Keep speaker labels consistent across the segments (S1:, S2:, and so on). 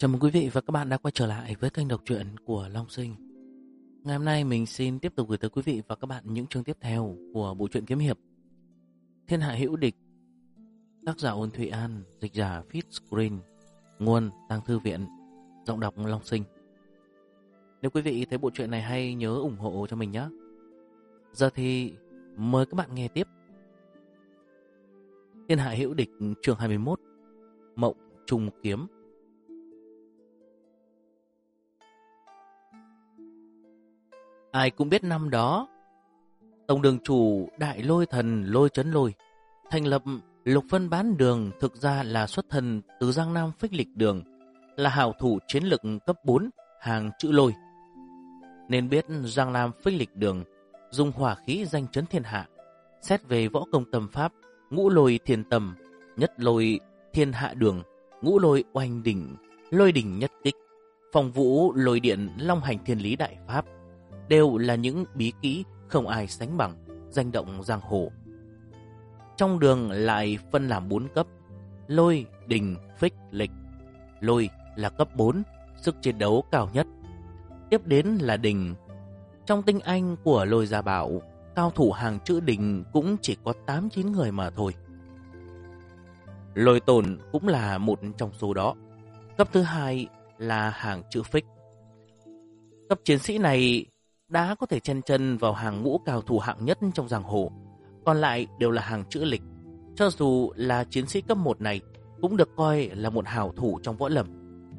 S1: Chào mừng quý vị và các bạn đã quay trở lại với kênh đọc truyện của Long Sinh. Ngày hôm nay mình xin tiếp tục gửi tới quý vị và các bạn những chương tiếp theo của bộ truyện kiếm hiệp Thiên Hạ Hữu Địch, tác giả Ôn Thụy An, dịch giả Feedscreen, nguồn Tàng Thư Viện, giọng đọc Long Sinh. Nếu quý vị thấy bộ truyện này hay, nhớ ủng hộ cho mình nhé. Giờ thì mời các bạn nghe tiếp. Thiên Hạ Hữu Địch chương 21, Mộng Trùng Kiếm. Ai cũng biết năm đó, Tổng đường chủ Đại Lôi Thần Lôi Chấn Lôi thành lập Lục Vân Bán Đường, thực ra là xuất thân từ Giang Nam Phích Lịch Đường, là hảo thủ chiến lực cấp 4 hàng chữ Lôi. Nên biết Giang Nam Phích Lịch Đường dùng hỏa khí danh chấn thiên hạ. Xét về võ công tâm pháp, ngũ lôi thiên tầm, nhất lôi thiên hạ đường, ngũ lôi oanh đỉnh, lôi đỉnh nhất kích, phong vũ lôi điện, long hành thiên lý đại pháp, đều là những bí kỹ không ai sánh bằng, danh động giang hồ. Trong đường lại phân làm 4 cấp: lôi, đình, phích, lịch. Lôi là cấp 4, sức chiến đấu cao nhất. Tiếp đến là đình. Trong tinh anh của Lôi Gia Bảo, cao thủ hàng chữ đình cũng chỉ có 8-9 người mà thôi. Lôi Tồn cũng là một trong số đó. Cấp thứ 2 là hàng chữ phích. Cấp chiến sĩ này đã có thể chen chân vào hàng ngũ cao thủ hạng nhất trong giang hồ, còn lại đều là hàng chữ lịch. Cho dù là chiến sĩ cấp 1 này cũng được coi là một hảo thủ trong võ lâm.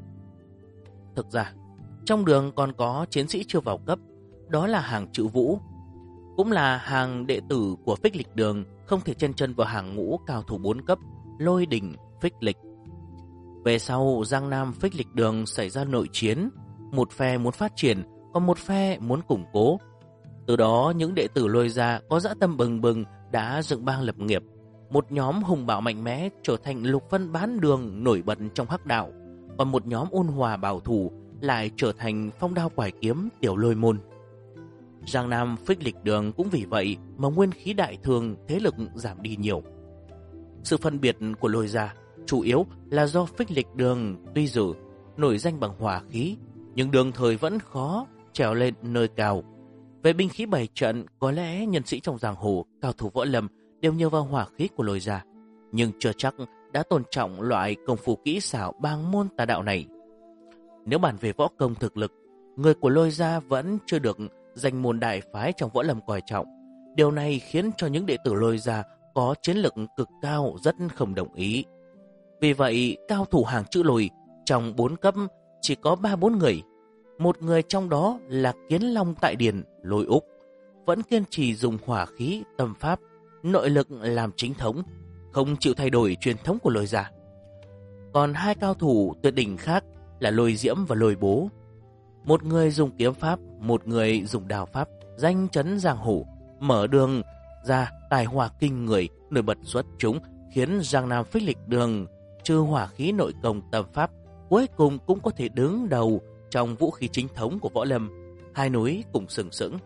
S1: Thực ra, trong đường còn có chiến sĩ chưa vào cấp, đó là hàng chữ vũ, cũng là hàng đệ tử của Phích Lịch Đường, không thể chen chân vào hàng ngũ cao thủ 4 cấp lôi đỉnh phích lịch. Về sau, Giang Nam Phích Lịch Đường xảy ra nội chiến, một phe muốn phát triển, còn một phe muốn củng cố. Từ đó, những đệ tử Lôi gia có dã tâm bừng bừng đã dựng bang lập nghiệp. Một nhóm hùng bạo mạnh mẽ trở thành Lục Vân Bán Đường nổi bật trong hắc đạo, còn một nhóm ôn hòa bảo thủ lại trở thành Phong Đao Quải Kiếm tiểu Lôi môn. Giang Nam Phích Lịch Đường cũng vì vậy mà nguyên khí đại thương, thế lực giảm đi nhiều. Sự phân biệt của Lôi gia chủ yếu là do Phích Lịch Đường tuy dữ nổi danh bằng hỏa khí, nhưng đường thời vẫn khó trèo lên nơi cao. Về binh khí bày trận, có lẽ nhân sĩ trong giang hồ, cao thủ võ lâm đều nhờ vào hỏa khí của Lôi gia, nhưng chưa chắc đã tôn trọng loại công phu kỹ xảo bang môn tà đạo này. Nếu bàn về võ công thực lực, người của Lôi gia vẫn chưa được danh môn đại phái trong võ lâm coi trọng. Điều này khiến cho những đệ tử Lôi gia có chiến lực cực cao rất không đồng ý. Vì vậy, cao thủ hàng chữ Lôi trong 4 cấp chỉ có 3-4 người. Một người trong đó là Kiến Long tại Điền Lôi Úc, vẫn kiên trì dùng hỏa khí tâm pháp, nội lực làm chính thống, không chịu thay đổi truyền thống của Lôi gia. Còn 2 cao thủ tuyệt đỉnh khác là Lôi Diễm và Lôi Bố. Một người dùng kiếm pháp, một người dùng đao pháp, danh chấn giang hồ, mở đường ra tài hoa kinh người, nổi bật xuất chúng, khiến Giang Nam Phích Lịch Đường trừ hỏa khí nội công tâm pháp, cuối cùng cũng có thể đứng đầu trong vũ khí chính thống của võ lâm. Hai núi cùng sừng sững.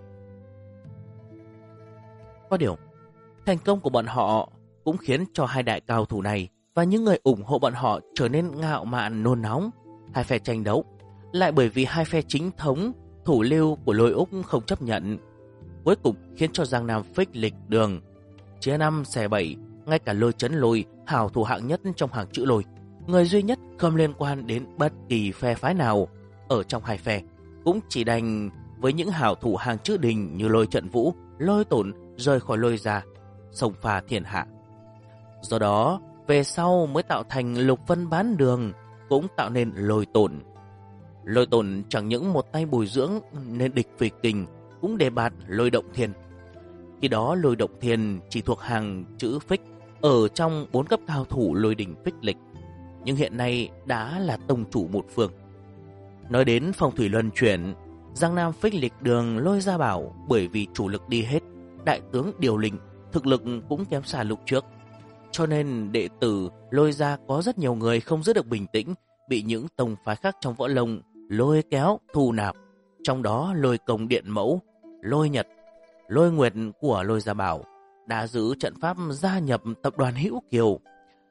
S1: Có điều, thành công của bọn họ cũng khiến cho 2 đại cao thủ này và những người ủng hộ bọn họ trở nên ngạo mạn nôn nóng. 2 phe tranh đấu, lại bởi vì 2 phe chính thống thủ lưu của Lôi Úc không chấp nhận, cuối cùng khiến cho Giang Nam Phích Lịch Đường chia 5 xẻ 7. Ngay cả Lôi Chấn Lôi, hảo thủ hạng nhất trong hàng chữ Lôi, người duy nhất không liên quan đến bất kỳ phe phái nào ở trong 2 phe, cũng chỉ đành với những hảo thủ hàng chữ Đình như Lôi Trận Vũ, Lôi Tổn rời khỏi Lôi gia, xông pha thiên hạ. Do đó, về sau mới tạo thành Lục Vân Bán Đường, cũng tạo nên Lôi Tổn. Lôi Tổn chẳng những một tay bồi dưỡng nên địch vì kình, cũng đề bạt Lôi Động Thiên. Khi đó Lôi Động Thiên chỉ thuộc hàng chữ phích ở trong 4 cấp cao thủ Lôi đỉnh phích lịch, nhưng hiện nay đã là tông chủ một phương. Nói đến phong thủy luân chuyển, Giang Nam Phích Lịch Đường Lôi Gia Bảo bởi vì chủ lực đi hết, đại tướng điều lĩnh, thực lực cũng kém xa lúc trước, cho nên đệ tử Lôi gia có rất nhiều người không giữ được bình tĩnh, bị những tông phái khác trong võ lâm lôi kéo thu nạp. Trong đó Lôi Công Điện Mẫu, Lôi Nhật, Lôi Nguyệt của Lôi Gia Bảo đã giữ trận pháp gia nhập tập đoàn Hữu Kiều.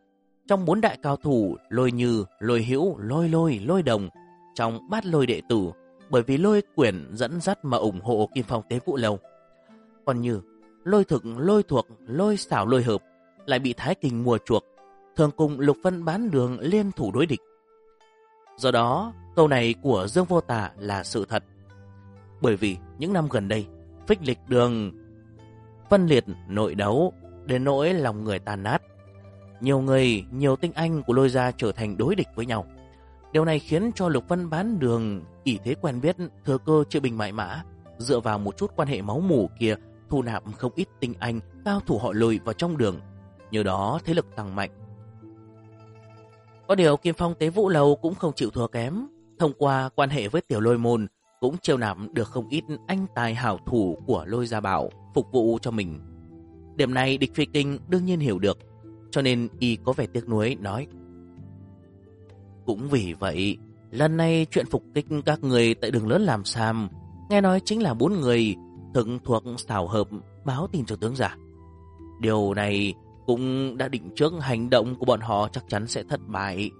S1: Trong 4 đại cao thủ, Lôi Như, Lôi Hữu, Lôi Lôi, Lôi Đồng, trong bát Lôi đệ tử, bởi vì Lôi Quyển dẫn dắt mà ủng hộ Kim Phong Tế Vũ Lâu. Còn Như, Lôi Thực, Lôi Thuộc, Lôi Xảo, Lôi Hợp lại bị Thái Kinh mua chuộc, thường cùng Lục Vân Bán Đường liên thủ đối địch. Do đó, câu này của Dương Vô Tà là sự thật. Bởi vì những năm gần đây, Phích Lịch Đường phân liệt nội đấu đến nỗi lòng người tan nát. Nhiều người, nhiều tinh anh của Lôi gia trở thành đối địch với nhau. Điều này khiến cho Lục Vân Bán Đường ỷ thế quen biết, thừa cơ chia binh mãi mã, dựa vào một chút quan hệ máu mủ kia thu nạp không ít tinh anh cao thủ họ Lôi vào trong đường, nhờ đó thế lực tăng mạnh. Có điều Kim Phong Tế Vũ Lâu cũng không chịu thua kém, thông qua quan hệ với Tiểu Lôi môn cũng chiêu nạp được không ít anh tài hảo thủ của Lôi gia bảo phục vụ cho mình. Điểm này Địch Phi Kinh đương nhiên hiểu được, cho nên y có vẻ tiếc nuối nói: cũng vì vậy, lần này chuyện phục kích các người tại đường lớn làm Sam, nghe nói chính là 4 người thực thuộc xảo hợp báo tin cho tướng giả. Điều này cũng đã định trước hành động của bọn họ chắc chắn sẽ thất bại.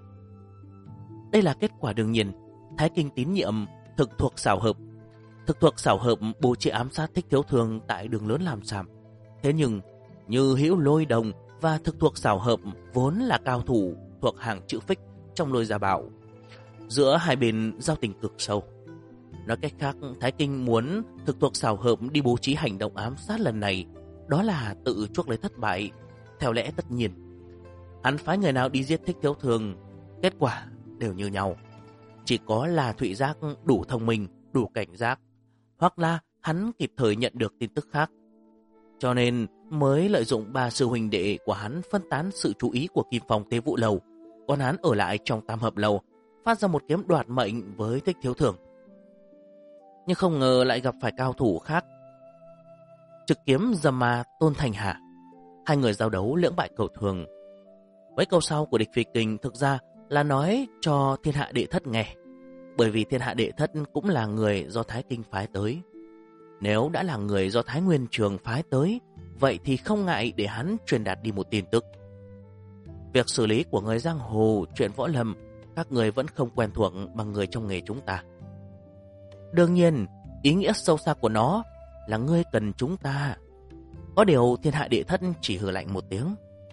S1: Đây là kết quả đương nhiên. Thái Kinh tín nhiệm thực thuộc xảo hợp. Thực thuộc xảo hợp bố trí ám sát Thích Thiếu Thường tại đường lớn làm Sam. Thế nhưng, Như Hữu, Lôi Đồng và thực thuộc xảo hợp vốn là cao thủ thuộc hàng chữ Phích trong Lôi gia bảo. Giữa hai bên giao tình cực sâu. Nói cách khác, Thái Kinh muốn thực thuộc xảo hợp đi bố trí hành động ám sát lần này, đó là tự chuốc lấy thất bại. Theo lẽ tất nhiên, hắn phái người nào đi giết Thích Thiếu Thường, kết quả đều như nhau. Chỉ có là Thụy Giác đủ thông minh, đủ cảnh giác, hoặc là hắn kịp thời nhận được tin tức khác, cho nên mới lợi dụng 3 sư huynh đệ của hắn phân tán sự chú ý của Kim Phong Tế Vũ Lâu, còn hắn ở lại trong Tam Hợp Lâu phát ra một kiếm đoạt mệnh với Thích Thiếu Thường. Nhưng không ngờ lại gặp phải cao thủ khác, Trực Kiếm Dâm Ma, Tôn Thành Hà. Hai người giao đấu lưỡng bại cầu thường. Mấy câu sau của Địch Phi Kinh thực ra là nói cho Thiên Hạ Đệ Thất nghe, bởi vì Thiên Hạ Đệ Thất cũng là người do Thái Kinh phái tới. Nếu đã là người do Thái Nguyên Trường phái tới, vậy thì không ngại để hắn truyền đạt đi một tin tức. Việc xử lý của người giang hồ, chuyện võ lâm, các người vẫn không quen thuộc bằng người trong nghề chúng ta. Đương nhiên, ý nghĩa sâu xa của nó là ngươi cần chúng ta. Có điều Thiên Hạ Đệ Thất chỉ hừ lạnh một tiếng.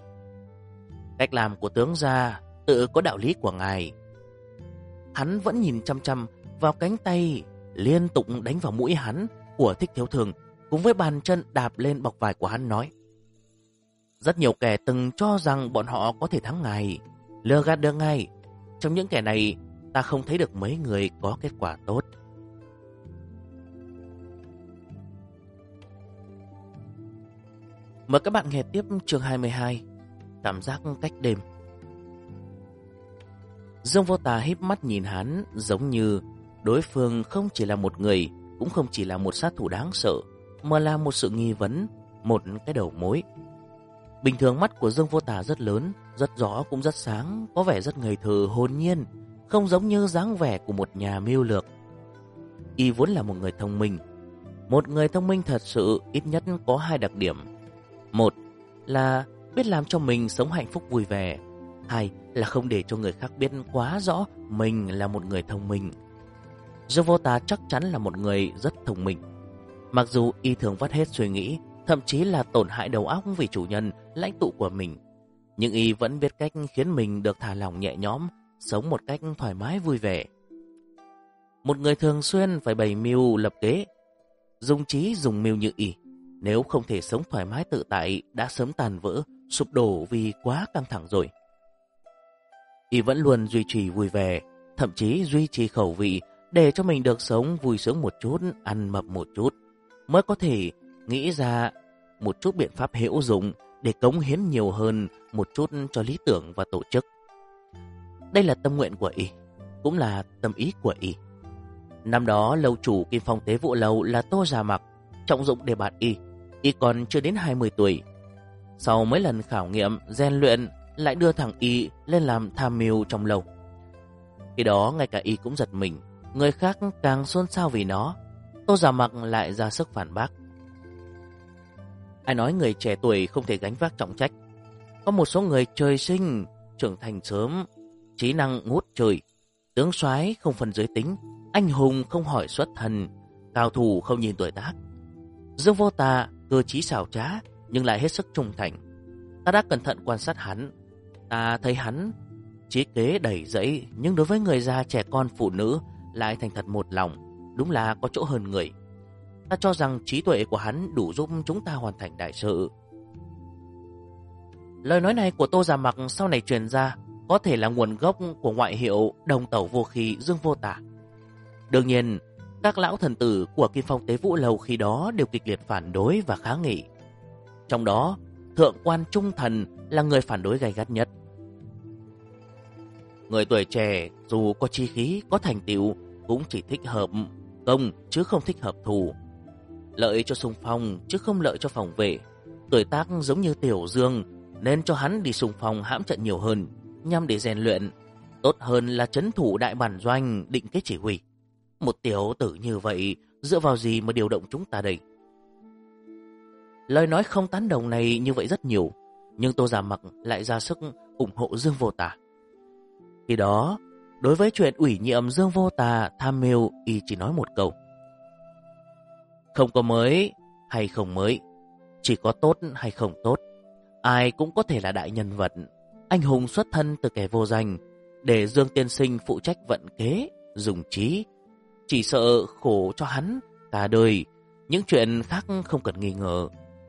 S1: Cách làm của tướng gia tự có đạo lý của ngài. Hắn vẫn nhìn chăm chăm vào cánh tay liên tục đánh vào mũi hắn của Thích Thiếu Thường, cùng với bàn chân đạp lên bọc vải của hắn nói: rất nhiều kẻ từng cho rằng bọn họ có thể thắng ngài, lừa gạt được ngài. Trong những kẻ này, ta không thấy được mấy người có kết quả tốt. Mời các bạn nghe tiếp chương 22, cảm giác cách đêm. Dương Vô Tà híp mắt nhìn hắn, giống như đối phương không chỉ là một người, cũng không chỉ là một sát thủ đáng sợ, mà là một sự nghi vấn, một cái đầu mối. Bình thường mắt của Dương Vô Tà rất lớn, rất rõ cũng rất sáng, có vẻ rất ngây thơ hồn nhiên, không giống như dáng vẻ của một nhà mưu lược. Y vốn là một người thông minh. Một người thông minh thật sự ít nhất có 2 đặc điểm. Một là biết làm cho mình sống hạnh phúc vui vẻ. 2 là không để cho người khác biết quá rõ mình là một người thông minh. Dương Vô Tà chắc chắn là một người rất thông minh. Mặc dù y thường vắt hết suy nghĩ, thậm chí là tổn hại đầu óc vì chủ nhân, lãnh tụ của mình, nhưng y vẫn biết cách khiến mình được thả lỏng nhẹ nhõm, sống một cách thoải mái vui vẻ. Một người thường xuyên phải bày mưu lập kế, dùng trí dùng mưu như y, nếu không thể sống thoải mái tự tại đã sớm tàn vỡ, sụp đổ vì quá căng thẳng rồi. Y vẫn luôn duy trì vui vẻ, thậm chí duy trì khẩu vị để cho mình được sống vui sướng một chút, ăn mập một chút, mới có thể nghĩ ra một chút biện pháp hữu dụng để cống hiến nhiều hơn một chút cho lý tưởng và tổ chức. Đây là tâm nguyện của y, cũng là tâm ý của y. Năm đó lâu chủ Kim Phong Tế Vũ Lâu là Tô Gia Mặc trọng dụng đề bạt y còn chưa đến 20 tuổi. Sau mấy lần khảo nghiệm, rèn luyện, lại đưa thằng y lên làm tham mưu trong lầu. Khi đó ngay cả y cũng giật mình, người khác càng xôn xao vì nó. Tô Gia Mặc lại ra sức phản bác: ai nói người trẻ tuổi không thể gánh vác trọng trách? Có một số người trời sinh trưởng thành sớm, trí năng ngút trời, tướng soái không phân giới tính, anh hùng không hỏi xuất thân, cao thủ không nhìn tuổi tác. Dương Vô Tà cơ trí xảo trá nhưng lại hết sức trung thành. Ta đã cẩn thận quan sát hắn, ta thấy hắn trí kế đầy dẫy, nhưng đối với người già, trẻ con, phụ nữ lại thành thật một lòng, đúng là có chỗ hơn người. Ta cho rằng trí tuệ của hắn đủ giúp chúng ta hoàn thành đại sự. Lời nói này của Tô Giả Mặc sau này truyền ra có thể là nguồn gốc của ngoại hiệu đồng tẩu vô khí Dương Vô Tà. Đương nhiên, các lão thần tử của Kim Phong Tế Vũ Lầu khi đó đều kịch liệt phản đối và kháng nghị. Trong đó, Thượng quan Trung Thần là người phản đối gay gắt nhất. Người tuổi trẻ dù có chi khí, có thành tựu cũng chỉ thích hợp công chứ không thích hợp thù. Lợi cho xung phong chứ không lợi cho phòng vệ. Tuổi tác giống như Tiểu Dương nên cho hắn đi xung phong hãm trận nhiều hơn, nhằm để rèn luyện. Tốt hơn là trấn thủ đại bản doanh định kế chỉ huy. Một tiểu tử như vậy dựa vào gì mà điều động chúng ta đây? Lời nói không tán đồng này như vậy rất nhiều, nhưng Tô Giả Mặc lại ra sức ủng hộ Dương Vô Tà. Khi đó, đối với chuyện ủy nhiệm Dương Vô Tà tham mưu, y chỉ nói một câu: không có mới hay không mới, chỉ có tốt hay không tốt. Ai cũng có thể là đại nhân vật, anh hùng xuất thân từ kẻ vô danh, để Dương tiên sinh phụ trách vận kế, dùng trí. Chỉ sợ khổ cho hắn cả đời, những chuyện khác không cần nghi ngờ.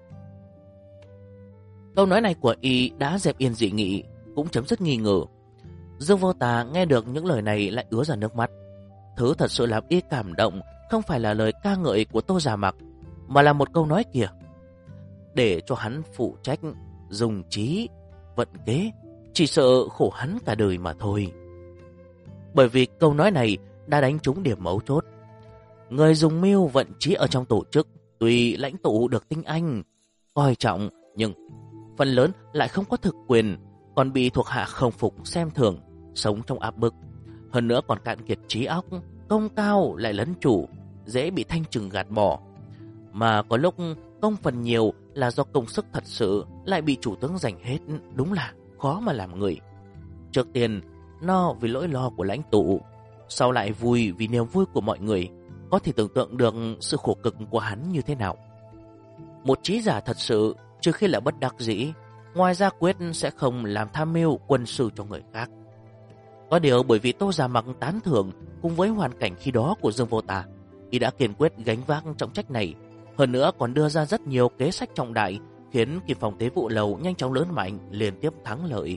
S1: Câu nói này của y đã dẹp yên dị nghị, cũng chấm dứt nghi ngờ. Dương Vô Tà nghe được những lời này lại ứa ra nước mắt. Thứ thật sự làm y cảm động không phải là lời ca ngợi của Tô Giả Mặc, mà là một câu nói kia: để cho hắn phụ trách dùng trí, vận kế, chỉ sợ khổ hắn cả đời mà thôi. Bởi vì câu nói này đã đánh trúng điểm mấu chốt. Người dùng mưu vận trí ở trong tổ chức, tuy lãnh tụ được tinh anh coi trọng, nhưng phần lớn lại không có thực quyền, còn bị thuộc hạ không phục xem thường, sống trong áp bức. Hơn nữa còn cạn kiệt trí óc, công cao lại lấn chủ, dễ bị thanh trừng gạt bỏ. Mà có lúc công phần nhiều là do công sức thật sự lại bị chủ tướng giành hết, đúng là khó mà làm người. Trước tiên no vì lỗi lo của lãnh tụ, sau lại vui vì niềm vui của mọi người. Có thể tưởng tượng được sự khổ cực của hắn như thế nào. Một trí giả thật sự, trừ khi là bất đắc dĩ, ngoài ra quyết sẽ không làm tham mưu quân sự cho người khác. Có điều bởi vì Tô Giả Mặc tán thưởng cùng với hoàn cảnh khi đó của Dương Vô Tà, y đã kiên quyết gánh vác trọng trách này. Hơn nữa còn đưa ra rất nhiều kế sách trọng đại, khiến Kim Phong Tế Vũ Lầu nhanh chóng lớn mạnh, liên tiếp thắng lợi.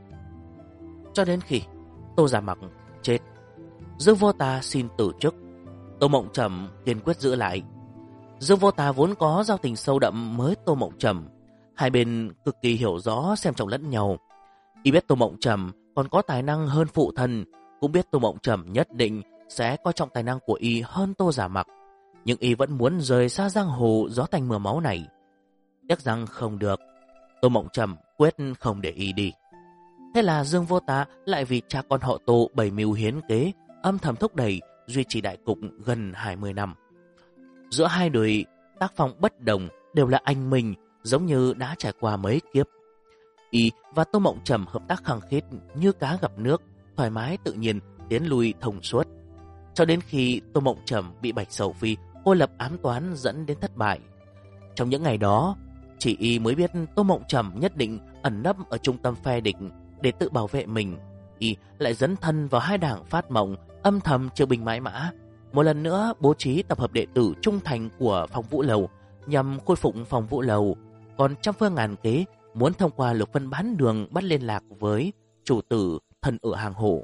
S1: Cho đến khi Tô Giả Mặc chết, Dương Vô Tà xin từ chức. Tô Mộng Trầm kiên quyết giữ lại. Dương Vô Tà vốn có giao tình sâu đậm với Tô Mộng Trầm, hai bên cực kỳ hiểu rõ xem trọng lẫn nhau. Y biết Tô Mộng Trầm còn có tài năng hơn phụ thân, cũng biết Tô Mộng Trầm nhất định sẽ coi trọng tài năng của y hơn Tô Giả Mặc, nhưng y vẫn muốn rời xa giang hồ gió tanh mưa máu này. Tiếc rằng không được, Tô Mộng Trầm quyết không để y đi. Thế là Dương Vô Tà lại vì cha con họ Tô bày mưu hiến kế, âm thầm thúc đẩy duy trì đại cục gần 20 năm. Giữa hai đời tác phong bất đồng, đều là anh mình, giống như đã trải qua mấy kiếp. Y và Tô Mộng Trầm hợp tác khăng khít như cá gặp nước, thoải mái tự nhiên, tiến lui thông suốt. Cho đến khi Tô Mộng Trầm bị Bạch Sầu Phi cô lập ám toán dẫn đến thất bại. Trong những ngày đó, chỉ Y mới biết Tô Mộng Trầm nhất định ẩn nấp ở trung tâm phe địch để tự bảo vệ mình. Y lại dấn thân vào hai đảng Phát Mộng, âm thầm chiêu binh mãi mã, một lần nữa bố trí tập hợp đệ tử trung thành của Phong Vũ Lầu nhằm khôi phục Phong Vũ Lầu. Còn trăm phương ngàn kế muốn thông qua Lục Vân Bán Đường bắt liên lạc với chủ tử thân ở hàng hổ.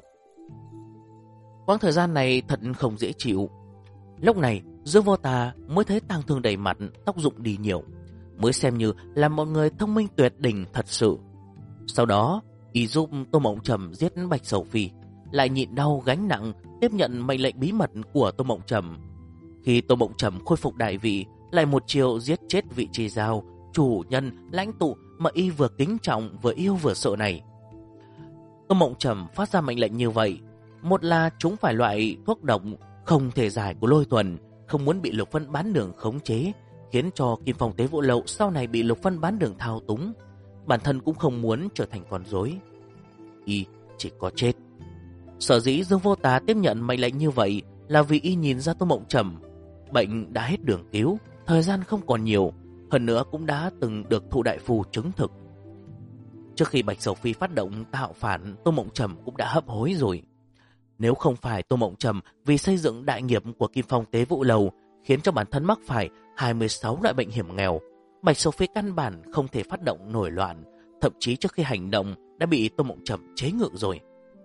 S1: Quãng thời gian này thật không dễ chịu. Lúc này Dương Vô Tà mới thấy tang thương đầy mặt, tóc rụng đi nhiều, mới xem như là một người thông minh tuyệt đỉnh thật sự. Sau đó Y giúp Tô Mộng Trầm giết Bạch Sầu Phi, lại nhịn đau gánh nặng tiếp nhận mệnh lệnh bí mật của Tô Mộng Trầm. Khi Tô Mộng Trầm khôi phục đại vị, lại một chiều giết chết vị trí giao, chủ nhân, lãnh tụ mà Y vừa kính trọng, vừa yêu vừa sợ này. Tô Mộng Trầm phát ra mệnh lệnh như vậy, một là chúng phải loại thuốc độc không thể giải của Lôi Tuần, không muốn bị Lục Vân Bán Đường khống chế, khiến cho Kim Phong Tế Vũ Lậu sau này bị Lục Vân Bán Đường thao túng. Bản thân cũng không muốn trở thành con rối. y chỉ có chết. Sở dĩ Dương Vô Tà tiếp nhận mệnh lệnh như vậy là vì y nhìn ra Tô Mộng Trầm bệnh đã hết đường cứu, thời gian không còn nhiều, hơn nữa cũng đã từng được Thụ đại phu chứng thực. Trước khi Bạch Sầu Phi phát động tạo phản, Tô Mộng Trầm cũng đã hấp hối rồi. Nếu không phải Tô Mộng Trầm vì xây dựng đại nghiệp của Kim Phong Tế Vũ Lầu khiến cho bản thân mắc phải 26 loại bệnh hiểm nghèo, Bạch Sầu Phi căn bản không thể phát động nổi loạn, thậm chí trước khi hành động đã bị Tô Mộng Trầm chế ngự rồi.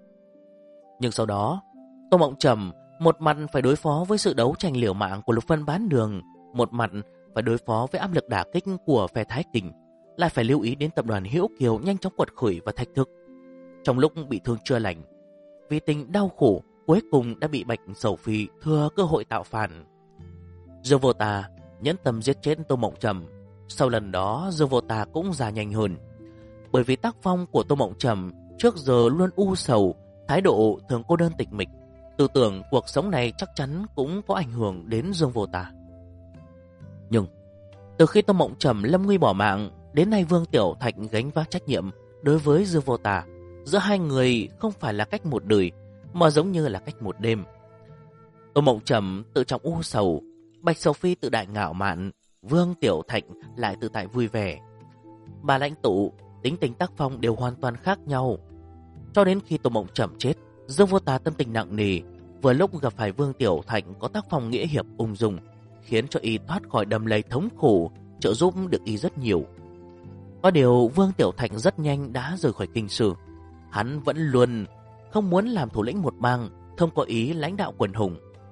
S1: Nhưng sau đó, Tô Mộng Trầm một mặt phải đối phó với sự đấu tranh liều mạng của Lục Vân Bán Đường, một mặt phải đối phó với áp lực đả kích của phe Thái Kình, lại phải lưu ý đến tập đoàn Hữu Kiều nhanh chóng quật khởi và thách thức. Trong lúc bị thương chưa lành, vì tình đau khổ, cuối cùng đã bị Bạch Sầu Phi thừa cơ hội tạo phản. Dương Vô Tà nhẫn tâm giết chết Tô Mộng Trầm. Sau lần đó, Dương Vô Tà cũng già nhanh hơn. Bởi vì tác phong của Tô Mộng Trầm trước giờ luôn u sầu, thái độ thường cô đơn tịch mịch, tư tưởng cuộc sống này chắc chắn cũng có ảnh hưởng đến Dương Vô Tà. Nhưng từ khi Tô Mộng Trầm lâm nguy bỏ mạng, đến nay Vương Tiểu Thạch gánh vác trách nhiệm đối với Dương Vô Tà. Giữa hai người không phải là cách một đời, mà giống như là cách một đêm. Tô Mộng Trầm tự trọng u sầu, Bạch Sầu Phi tự đại ngạo mạn, Vương Tiểu Thạch lại tự tại vui vẻ. Bà lãnh tụ, tính tình tác phong đều hoàn toàn khác nhau. Cho đến khi Tô Mộng Trầm chết, Dương Vô Tà tâm tình nặng nề, vừa lúc gặp phải Vương Tiểu Thạch có tác phong nghĩa hiệp ung dung, khiến cho y thoát khỏi đầm lầy thống khổ, trợ giúp được y rất nhiều. Có điều Vương Tiểu Thạch rất nhanh đã rời khỏi kinh sư. Hắn vẫn luôn không muốn làm thủ lĩnh một bang, không có ý lãnh đạo quần hùng.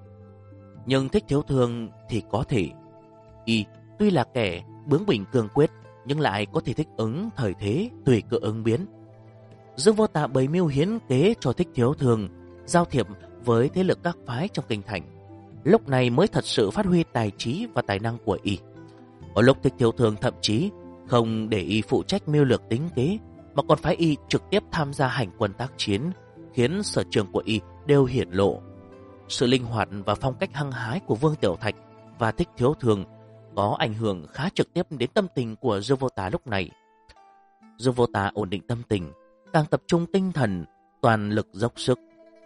S1: Nhưng Thích Thiếu Thương thì có thể. Y tuy là kẻ bướng bỉnh cương quyết, nhưng lại có thể thích ứng thời thế, tùy cơ ứng biến. Dương Vô Tà bày mưu hiến kế cho Thích Thiếu Thương, giao thiệp với thế lực các phái trong kinh thành. Lúc này mới thật sự phát huy tài trí và tài năng của y. Có lúc Thích Thiếu Thương thậm chí không để y phụ trách mưu lược tính kế, mà còn phải y trực tiếp tham gia hành quân tác chiến, khiến sở trường của y đều hiển lộ. Sự linh hoạt và phong cách hăng hái của Vương Tiểu Thạch và Thích Thiếu Thương có ảnh hưởng khá trực tiếp đến tâm tình của Dương Vô Tà lúc này. Dương Vô Tà ổn định tâm tình, càng tập trung tinh thần, toàn lực dốc sức.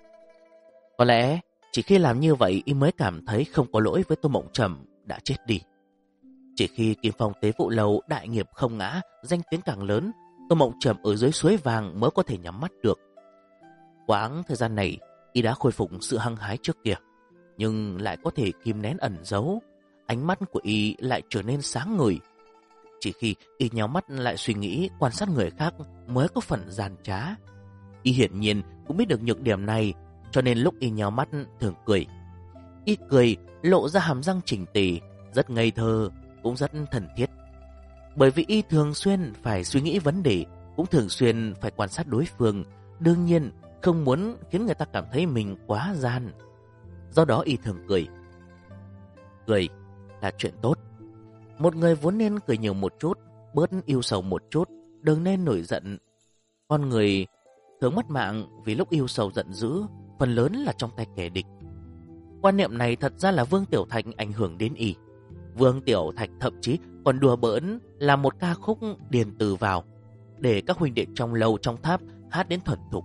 S1: Có lẽ chỉ khi làm như vậy y mới cảm thấy không có lỗi với Tô Mộng Trầm đã chết đi. Chỉ khi Kim Phong Tế Vũ Lầu đại nghiệp không ngã, danh tiếng càng lớn, Tô Mộng Trầm ở dưới suối vàng mới có thể nhắm mắt được. Quãng thời gian này, y đã khôi phục sự hăng hái trước kia, nhưng lại có thể kìm nén ẩn giấu. Ánh mắt của y lại trở nên sáng ngời. Chỉ khi y nhắm mắt lại suy nghĩ, quan sát người khác mới có phần gian trá. Y hiển nhiên cũng biết được nhược điểm này, cho nên lúc y nhắm mắt thường cười. Y cười lộ ra hàm răng chỉnh tề, rất ngây thơ, cũng rất thân thiết. Bởi vì y thường xuyên phải suy nghĩ vấn đề, cũng thường xuyên phải quan sát đối phương, đương nhiên không muốn khiến người ta cảm thấy mình quá gian. Do đó y thường cười. Cười là chuyện tốt. Một người vốn nên cười nhiều một chút, bớt yêu sầu một chút, đừng nên nổi giận. Con người thường mất mạng vì lúc yêu sầu giận dữ, phần lớn là trong tay kẻ địch. Quan niệm này thật ra là Vương Tiểu Thạch ảnh hưởng đến y. Vương Tiểu Thạch thậm chí còn đùa bỡn làm một ca khúc điền từ vào, để các huynh đệ trong lầu trong tháp hát đến thuần thục.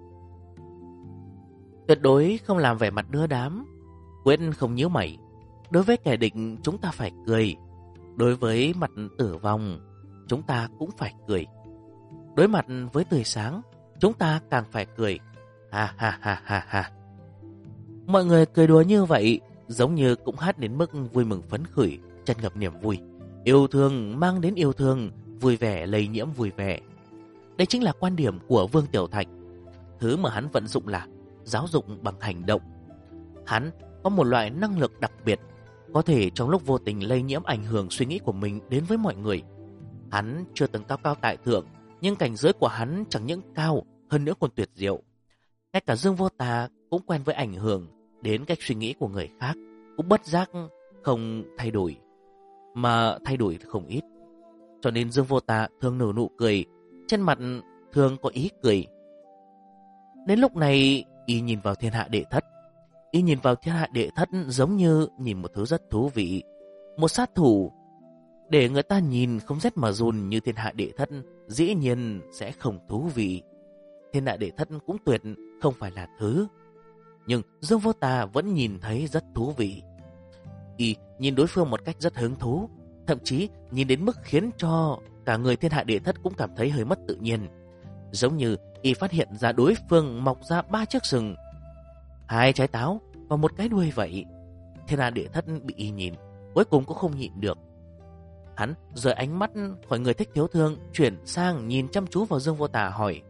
S1: Tuyệt đối không làm vẻ mặt đưa đám, quyết không nhíu mày. Đối với kẻ địch chúng ta phải cười, đối với mặt tử vong chúng ta cũng phải cười, đối mặt với tươi sáng chúng ta càng phải cười. Ha ha ha ha ha. Mọi người cười đùa như vậy, giống như cũng hát đến mức vui mừng phấn khởi, tràn ngập niềm vui. Yêu thương mang đến yêu thương, vui vẻ lây nhiễm vui vẻ. Đây chính là quan điểm của Vương Tiểu Thạch. Thứ mà hắn vận dụng là giáo dục bằng hành động. Hắn có một loại năng lực đặc biệt, có thể trong lúc vô tình lây nhiễm ảnh hưởng suy nghĩ của mình đến với mọi người. Hắn chưa từng cao cao tại thượng, nhưng cảnh giới của hắn chẳng những cao, hơn nữa còn tuyệt diệu. Ngay cả Dương Vô Tà cũng quen với ảnh hưởng đến cách suy nghĩ của người khác, cũng bất giác không thay đổi, mà thay đổi không ít. Cho nên Dương Vô Tà thường nở nụ cười, trên mặt thường có ý cười. Đến lúc này, y nhìn vào thiên hạ đệ thất. Y nhìn vào thiên hạ đệ thất giống như nhìn một thứ rất thú vị. Một sát thủ để người ta nhìn không rét mà run như thiên hạ đệ thất, dĩ nhiên sẽ không thú vị. Thiên Hạ Đệ Thất cũng tuyệt không phải là thứ. Nhưng Dương Vô Tà vẫn nhìn thấy rất thú vị. Y nhìn đối phương một cách rất hứng thú, thậm chí nhìn đến mức khiến cho cả người Thiên Hạ Đệ Thất cũng cảm thấy hơi mất tự nhiên. Giống như Y phát hiện ra đối phương mọc ra 3 chiếc sừng, 2 trái táo và 1 cái đuôi vậy. Thiên Hạ Đệ Thất bị Y nhìn, cuối cùng cũng không nhịn được. Hắn rời ánh mắt khỏi người Thích Thiếu Thương, chuyển sang nhìn chăm chú vào Dương Vô Tà hỏi: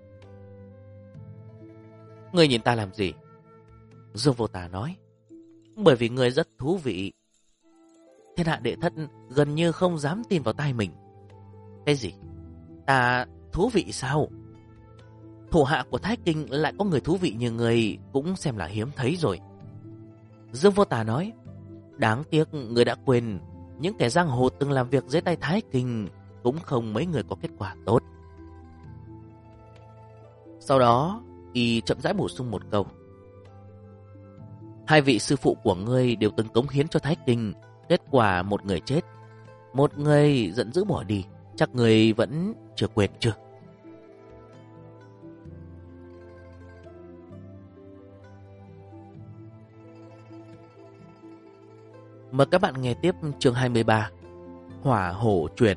S1: "Ngươi nhìn ta làm gì?" Dương Vô Tà nói: "Bởi vì ngươi rất thú vị." Thiên Hạ Đệ Thất gần như không dám tin vào tai mình. "Cái gì? Ta thú vị sao? Thủ hạ của Thái Kinh lại có người thú vị như ngươi cũng xem là hiếm thấy rồi." Dương Vô Tà nói: "Đáng tiếc ngươi đã quên, những kẻ giang hồ từng làm việc dưới tay Thái Kinh cũng không mấy người có kết quả tốt." Sau đó, Y chậm rãi bổ sung một câu: "Hai vị sư phụ của ngươi đều từng cống hiến cho Thái Kinh, kết quả một người chết, một người giận dữ bỏ đi, chắc ngươi vẫn chưa quên chứ?" Mời các bạn nghe tiếp chương 23, Hỏa Hổ Truyền.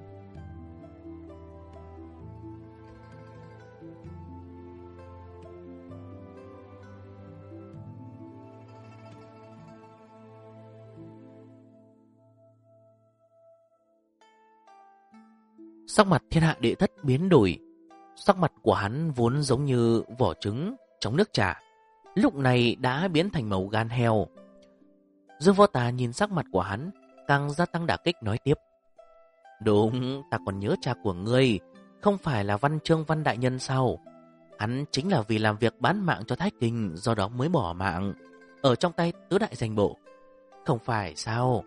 S1: Sắc mặt Thiên Hạ Đệ Thất biến đổi. Sắc mặt của hắn vốn giống như vỏ trứng trong nước trà, lúc này đã biến thành màu gan heo. Dương Vô Tà nhìn sắc mặt của hắn, càng gia tăng đả kích nói tiếp: "Đúng, ta còn nhớ cha của ngươi, không phải là Văn Trương Văn Đại Nhân sao? Hắn chính là vì làm việc bán mạng cho Thái Kinh, do đó mới bỏ mạng ở trong tay tứ đại danh bộ, không phải sao?"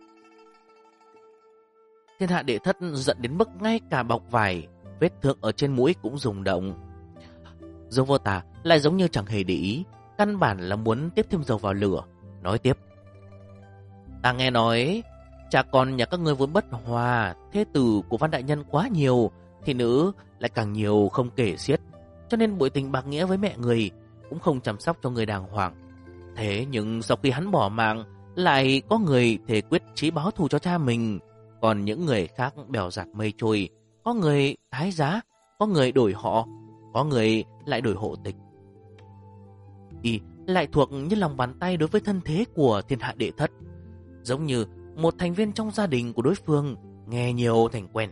S1: Thiên Hạ Đệ Thất giận đến mức ngay cả bọc vải, vết thương ở trên mũi cũng rung động. Dương Vô Tà lại giống như chẳng hề để ý, căn bản là muốn tiếp thêm dầu vào lửa, nói tiếp: "Ta nghe nói cha con nhà các ngươi vốn bất hòa, thế tử của Văn Đại Nhân quá nhiều, thì nữ lại càng nhiều không kể xiết, cho nên bội tình bạc nghĩa với mẹ người, cũng không chăm sóc cho người đàng hoàng. Thế nhưng sau khi hắn bỏ mạng, lại có người thề quyết chí báo thù cho cha mình, còn những người khác bèo dạt mây trôi, có người thái giá, có người đổi họ, có người lại đổi hộ tịch. Y lại thuộc như lòng bàn tay đối với thân thế của Thiên Hạ Đệ Thất, giống như một thành viên trong gia đình của đối phương, nghe nhiều thành quen.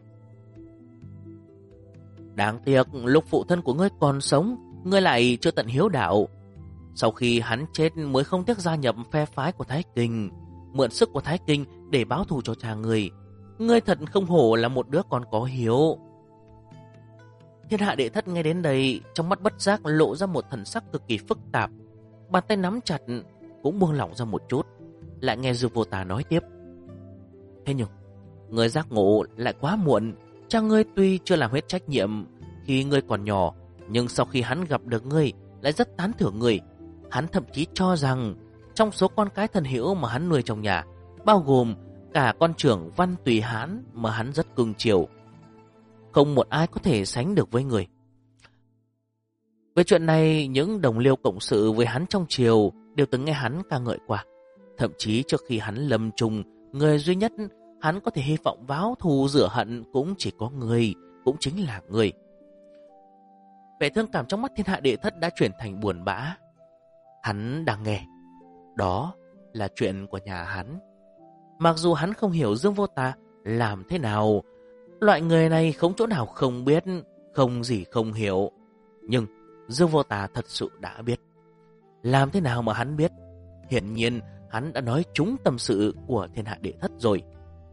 S1: Đáng tiếc lúc phụ thân của ngươi còn sống, ngươi lại chưa tận hiếu đạo. Sau khi hắn chết mới không tiếc gia nhập phe phái của Thái Kinh, mượn sức của Thái Kinh để báo thù cho cha ngươi. Ngươi thật không hổ là một đứa con có hiếu." Thiên Hạ Đệ Thất nghe đến đây, trong mắt bất giác lộ ra một thần sắc cực kỳ phức tạp, bàn tay nắm chặt cũng buông lỏng ra một chút. Lại nghe Dương Vô Tà nói tiếp: "Thế nhưng ngươi giác ngộ lại quá muộn. Cha ngươi tuy chưa làm hết trách nhiệm khi ngươi còn nhỏ, nhưng sau khi hắn gặp được ngươi lại rất tán thưởng ngươi. Hắn thậm chí cho rằng trong số con cái thân hữu mà hắn nuôi trong nhà, bao gồm cả con trưởng Văn Tùy Hán mà hắn rất cưng chiều, không một ai có thể sánh được với người." Về chuyện này, những đồng liêu cộng sự với hắn trong triều đều từng nghe hắn ca ngợi qua. Thậm chí trước khi hắn lâm chung, người duy nhất hắn có thể hy vọng báo thù rửa hận cũng chỉ có người, cũng chính là người. Vẻ thương cảm trong mắt Thiên Hạ Đệ Thất đã chuyển thành buồn bã. Hắn đang nghe, đó là chuyện của nhà hắn. Mặc dù hắn không hiểu Dương Vô Tà làm thế nào, loại người này không chỗ nào không biết, không gì không hiểu, nhưng Dương Vô Tà thật sự đã biết. Làm thế nào mà hắn biết? Hiển nhiên hắn đã nói trúng tâm sự của Thiên Hạ Đệ Thất rồi.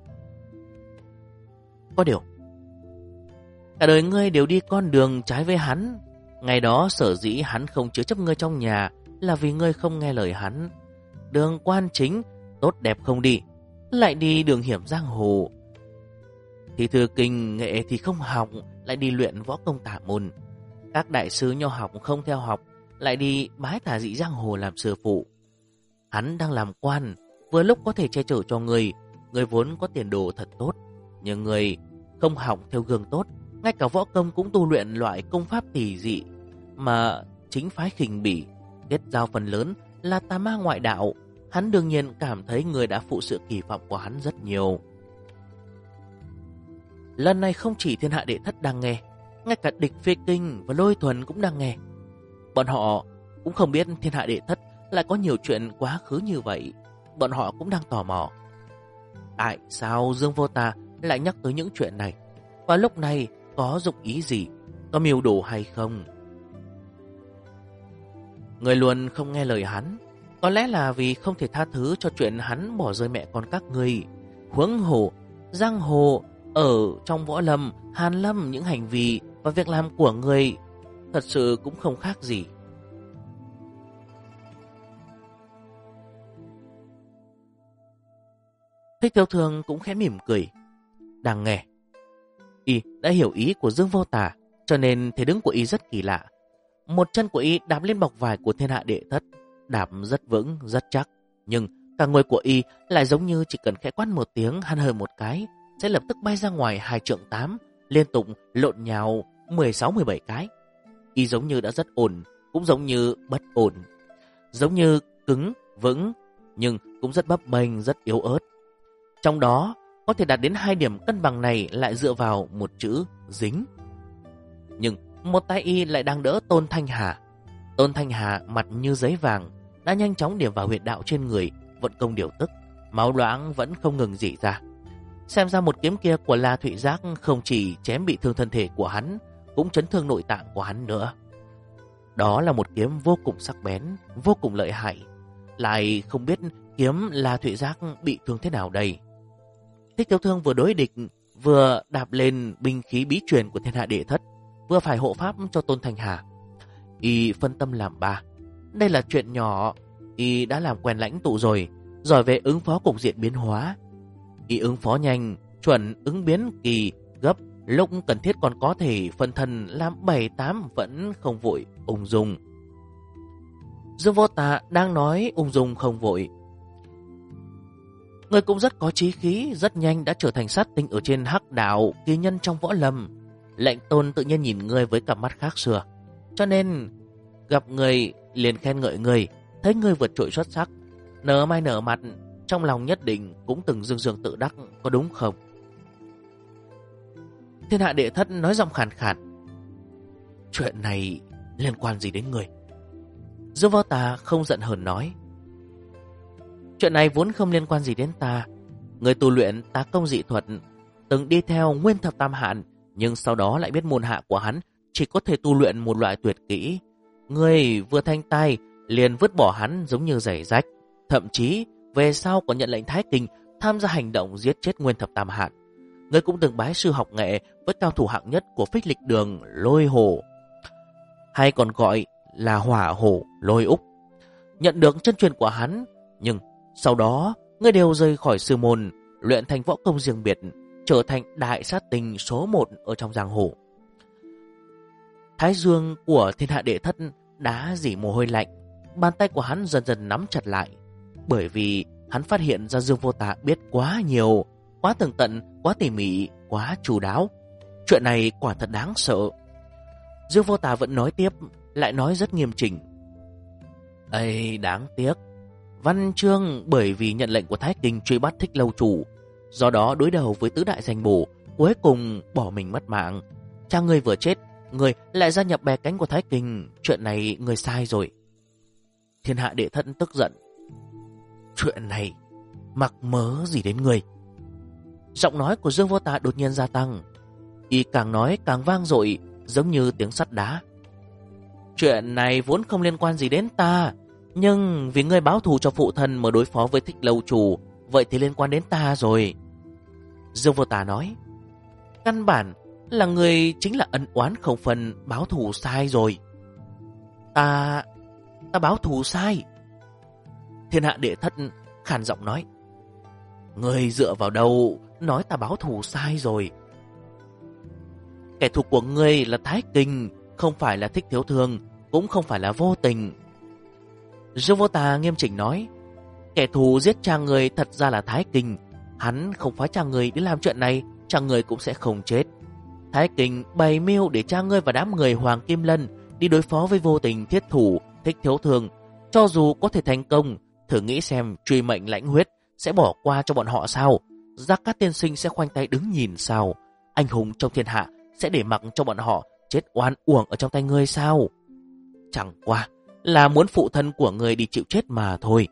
S1: Có điều, cả đời ngươi đều đi con đường trái với hắn. Ngày đó sở dĩ hắn không chứa chấp ngươi trong nhà là vì ngươi không nghe lời hắn. Đường quan chính tốt đẹp không đi, lại đi đường hiểm giang hồ. Thì thư kinh nghệ thì không học, lại đi luyện võ công tả môn. Các đại sứ nho học không theo học, lại đi bái tà dị giang hồ làm sư phụ. Hắn đang làm quan, vừa lúc có thể che chở cho người vốn có tiền đồ thật tốt, nhưng người không học theo gương tốt, ngay cả võ công cũng tu luyện loại công pháp tỷ dị, mà chính phái khinh bỉ, kết giao phần lớn là tà ma ngoại đạo. Hắn đương nhiên cảm thấy người đã phụ sự kỳ vọng của hắn rất nhiều. Lần này không chỉ Thiên Hạ Đệ Thất đang nghe, ngay cả Địch Phê Kinh và Lôi Thuần cũng đang nghe. Bọn họ cũng không biết Thiên Hạ Đệ Thất lại có nhiều chuyện quá khứ như vậy. Bọn họ cũng đang tò mò. Tại sao Dương Vô Tà lại nhắc tới những chuyện này? Và lúc này có dụng ý gì? Có mưu đồ hay không? Người luôn không nghe lời hắn. Có lẽ là vì không thể tha thứ cho chuyện hắn bỏ rơi mẹ con các ngươi. Huống hồ, giang hồ, ở trong võ lâm, hàn lâm, những hành vi và việc làm của người thật sự cũng không khác gì. Thích Thiếu Thương cũng khẽ mỉm cười. Đang nghe, y đã hiểu ý của Dương Vô Tà, cho nên thế đứng của y rất kỳ lạ. Một chân của y đạp lên bọc vải của Thiên Hạ Đệ Thất, đạp rất vững, rất chắc. Nhưng cả người của y lại giống như chỉ cần khẽ quát một tiếng, hằn hơi một cái sẽ lập tức bay ra ngoài 2 trượng 8, liên tục lộn nhào 16-17 cái. Y giống như đã rất ổn, cũng giống như bất ổn, giống như cứng, vững, nhưng cũng rất bấp bênh, rất yếu ớt. Trong đó có thể đạt đến 2 điểm cân bằng này lại dựa vào một chữ dính. Nhưng một tay y lại đang đỡ Tôn Thanh Hà. Tôn Thanh Hà mặt như giấy vàng đã nhanh chóng điểm vào huyệt đạo trên người, vận công điều tức, máu loãng vẫn không ngừng rỉ ra. Xem ra một kiếm kia của La Thụy Giác không chỉ chém bị thương thân thể của hắn, cũng chấn thương nội tạng của hắn nữa. Đó là một kiếm vô cùng sắc bén, vô cùng lợi hại. Lại không biết kiếm La Thụy Giác bị thương thế nào đây. Thích Thiếu Thương vừa đối địch, vừa đạp lên binh khí bí truyền của Thiên Hạ Đệ Thất, vừa phải hộ pháp cho Tôn Thanh Hà. Y phân tâm làm ba. Đây là chuyện nhỏ, y đã làm quen lãnh tụ rồi, giỏi về ứng phó cục diện biến hóa. Y ứng phó nhanh, chuẩn, ứng biến kỳ, gấp, lúc cần thiết còn có thể phân thân làm 7-8 vẫn không vội, ung dung. Dương Vô Tà đang nói ung dung không vội. Người cũng rất có chí khí, rất nhanh đã trở thành sát tinh ở trên hắc đạo, kỳ nhân trong võ lâm. Lệnh Tôn tự nhiên nhìn người với cặp mắt khác xưa, cho nên gặp người liền khen ngợi người, thấy người vượt trội xuất sắc, nở mai nở mặt, trong lòng nhất định cũng từng dương dương tự đắc, có đúng không? Thiên Hạ Đệ Thất nói giọng khàn khàn. Chuyện này liên quan gì đến người? Dương Vô Tà không giận hờn nói. Chuyện này vốn không liên quan gì đến ta. Người tu luyện tá công dị thuật, từng đi theo Nguyên Thập Tam Hạn, nhưng sau đó lại biết môn hạ của hắn chỉ có thể tu luyện một loại tuyệt kỹ. Người vừa thanh tai liền vứt bỏ hắn giống như giày rách. Thậm chí về sau còn nhận lệnh Thái Kinh tham gia hành động giết chết Nguyên Thập Tam Hạn. Người cũng từng bái sư học nghệ với cao thủ hạng nhất của Phích Lịch Đường Lôi Hổ, hay còn gọi là Hỏa Hổ Lôi Úc. Nhận được chân truyền của hắn, nhưng sau đó người đều rời khỏi sư môn, luyện thành võ công riêng biệt, trở thành đại sát tinh số 1 ở trong giang hồ. Thái dương của Thiên Hạ Đệ Thất đã dỉ mồ hôi lạnh, bàn tay của hắn dần dần nắm chặt lại, bởi vì hắn phát hiện ra Dương Vô Tà biết quá nhiều, quá tường tận, quá tỉ mỉ, quá chu đáo. Chuyện này quả thật đáng sợ. Dương Vô Tà vẫn nói tiếp, lại nói rất nghiêm chỉnh. Ây, đáng tiếc, Văn Chương bởi vì nhận lệnh của Thái Kinh truy bắt Thích Lâu Chủ, do đó đối đầu với tứ đại danh bổ, cuối cùng bỏ mình mất mạng. Cha ngươi vừa chết, ngươi lại gia nhập bè cánh của Thái Kinh, chuyện này ngươi sai rồi. Thiên Hạ Đệ Thất tức giận. Chuyện này mắc mớ gì đến ngươi? Giọng nói của Dương Vô Tà đột nhiên gia tăng, y càng nói càng vang dội, giống như tiếng sắt đá. Chuyện này vốn không liên quan gì đến ta, nhưng vì ngươi báo thù cho phụ thân mà đối phó với Thích Lâu Chủ, vậy thì liên quan đến ta rồi. Dương Vô Tà nói, căn bản là ngươi chính là ân oán không phân, báo thù sai rồi. Ta báo thù sai. Thiên Hạ Đệ Thất khàn giọng nói, ngươi dựa vào đâu nói ta báo thù sai rồi? Kẻ thù của ngươi là Thái Kinh, không phải là Thích Thiếu Thương, cũng không phải là Vô Tình. Dương Vô Tà nghiêm chỉnh nói, kẻ thù giết cha người thật ra là Thái Kinh. Hắn không phái cha người đến làm chuyện này, cha người cũng sẽ không chết. Thái Kinh bày mưu để cha ngươi và đám người Hoàng Kim Lân đi đối phó với Vô Tình, Thiết Thủ, Thích Thiếu Thường. Cho dù có thể thành công, thử nghĩ xem truy mệnh lãnh huyết sẽ bỏ qua cho bọn họ sao? Gia Cát tiên sinh sẽ khoanh tay đứng nhìn sao? Anh hùng trong thiên hạ sẽ để mặc cho bọn họ chết oan uổng ở trong tay ngươi sao? Chẳng qua là muốn phụ thân của ngươi đi chịu chết mà thôi.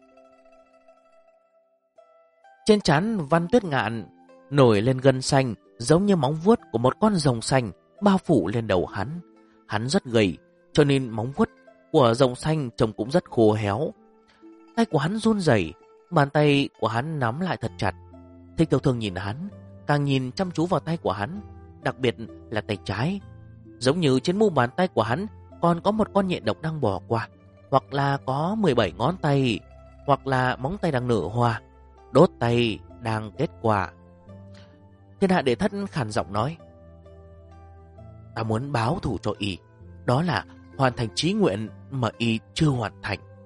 S1: Trên trán Văn Tuyết Ngạn nổi lên gân xanh, giống như móng vuốt của một con rồng xanh bao phủ lên đầu hắn. Hắn rất gầy, cho nên móng vuốt của rồng xanh trông cũng rất khô héo. Tay của hắn run rẩy, bàn tay của hắn nắm lại thật chặt. Thích Tiểu Thương nhìn hắn, càng nhìn chăm chú vào tay của hắn, đặc biệt là tay trái. Giống như trên mu bàn tay của hắn còn có một con nhện độc đang bò qua, hoặc là có 17 ngón tay, hoặc là móng tay đang nở hoa, đốt tay đang kết quả. Thiên Hạ Đệ Thất khàn giọng nói: ta muốn báo thù cho y, đó là hoàn thành chí nguyện mà y chưa hoàn thành.